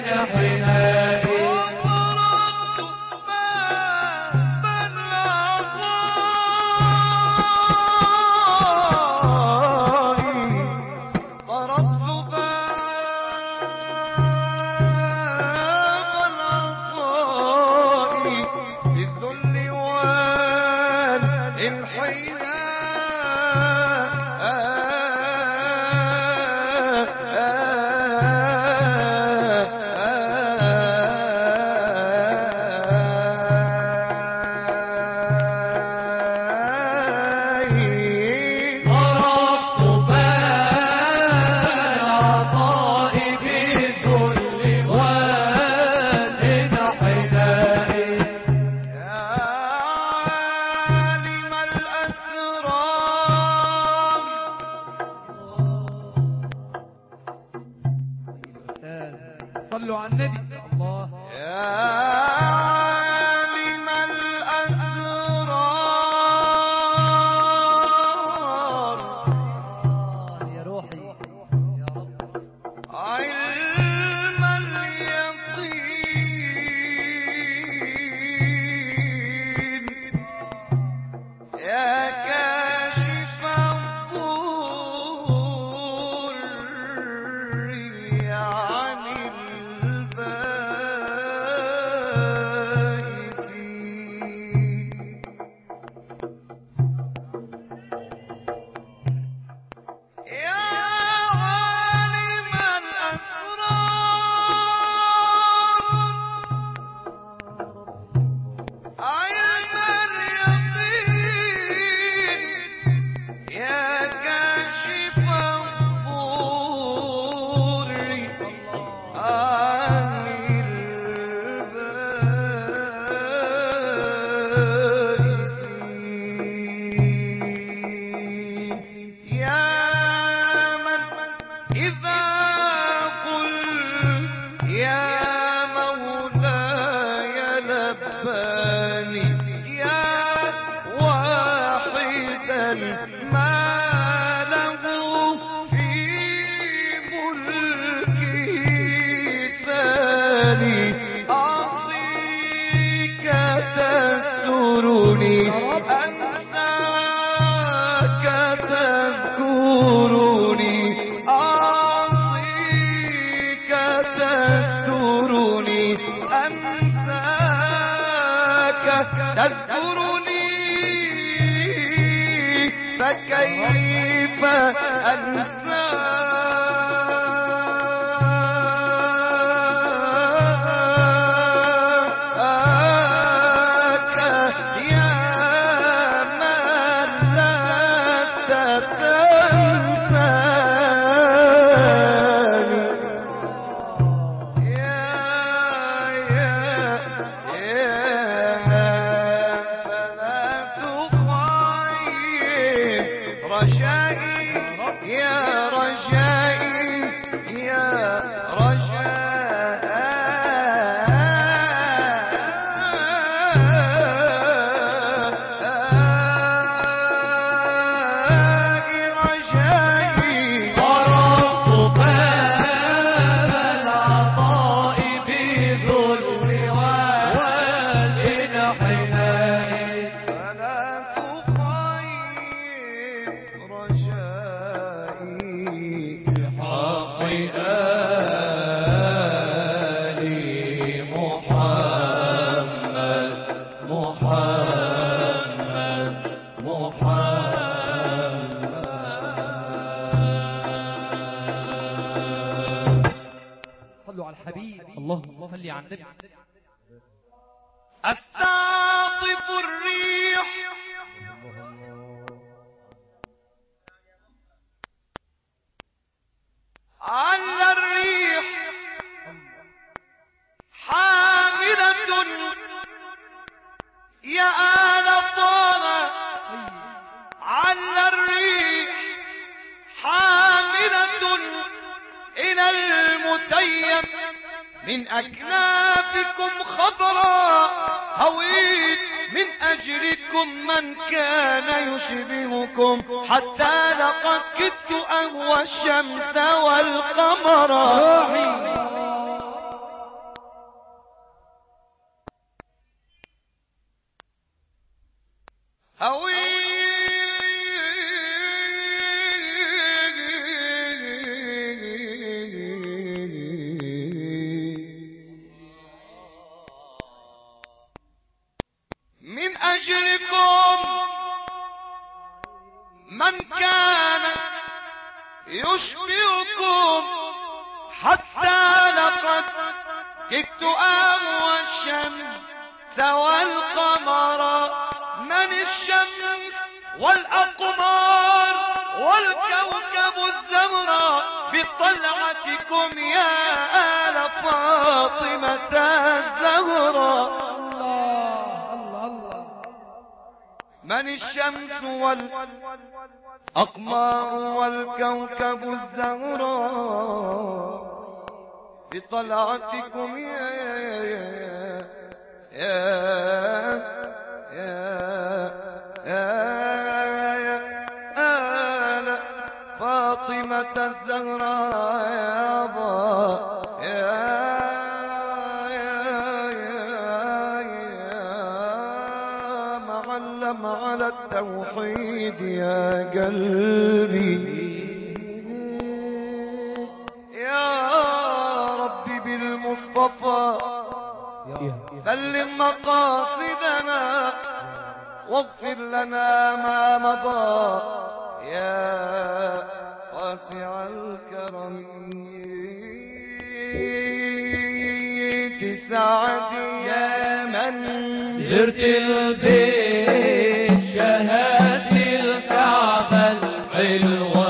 صلوا على النبي. الله يا عالم الأسرار يا روحي يا رب، علم اليقين يا كاشف الضر عن البائسين يا عالم الأسرار علم اليقين يا كاشف الضر عن البائسين يا من إذا قلت يا مولاي لباني يا واحدا ما له في ملكه ثاني أعصيك تسترني أنساك تذكرني أعصيك تسترني أنساك تذكرني فكيف أنساك يا من لست تنساني فلا تخيب رجائي يا رجائي يا رجائي ضربت باب العطاء بذل والانحناء فلا تخيب رجائي بحق آل محمد محمد محمد. صلوا على الحبيب. اللهم صل على النبي. أستعطف الريح على الريح حاملة يا آل طه على الريح حاملة إلى المتيم من أكنافكم خضراء هويت من أجلكم من كان يشبهكم حتى لقد كدت أهوى الشمس والقمر أجلكم من كان يشبهكم حتى لقد كدت أهوى الشمس والقمر. من الشمس والأقمار والكوكب الزهراء بطلعتكم يا آل فاطمة الزهراء. من الشمس والأقمار والكوكب الزهراء بطلعتكم يا آل فاطمة الزهراء يا معلم على التوحيد يا قلبي. يا ربي بالمصطفى بلغ مقاصدنا واغفر لنا ما مضى يا واسع الكرم. تسعدي يا من زرت البيت شهدت الكعبة الحلوة.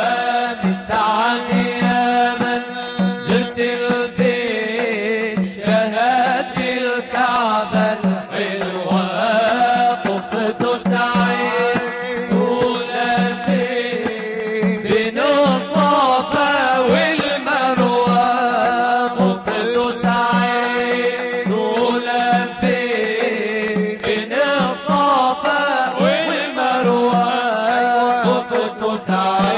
تسعدي يا من زرت البيت شهدت الكعبة الحلوة. طفت سعيد ولبيت بين الصفا والمروة. طفت سعيد ولبيت بين الصفا والمروة. طفت سعيد